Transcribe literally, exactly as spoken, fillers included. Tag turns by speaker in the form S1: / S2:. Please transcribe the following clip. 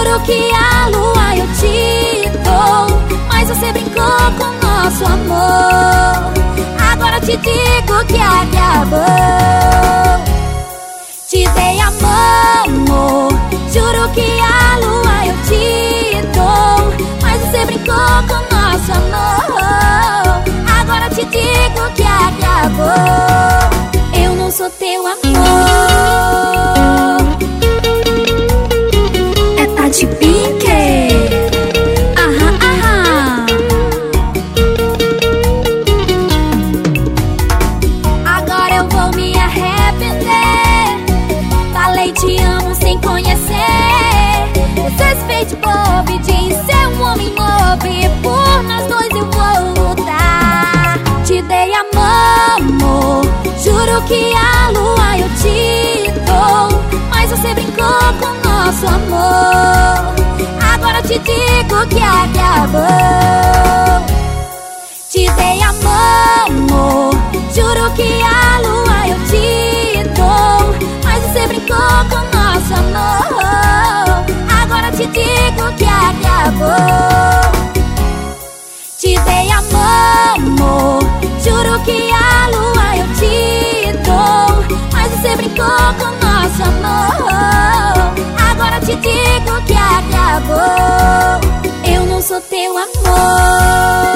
S1: Juro que a lua eu te dou, mas você brincou com nosso amor. Agora eu te digo que acabou. Te dei a mão, amor. Juro que a lua eu te dou, mas você brincou com nosso amor. Agora eu te digo que acabou. Eu não sou teu amor. É Tati Pinker. Aham, aham. Agora eu vou me arrepender. Falei te amo sem conhecer. Você se fez de bobo e disse é um homem novo, e por nós dois eu vou lutar. Te dei a mão, amor. Juro que a lua eu te dou, mas você brincou com nosso amor. Agora eu te digo que acabou. Te dei a mão, amor. Juro que a lua eu te dou, mas você brincou com nosso amor. Agora eu te digo que acabou. Te dei a mão, amor. Juro que a lua eu te dou, mas você brincou com nosso amor. Agora eu te digo que acabou. Eu não sou teu amor.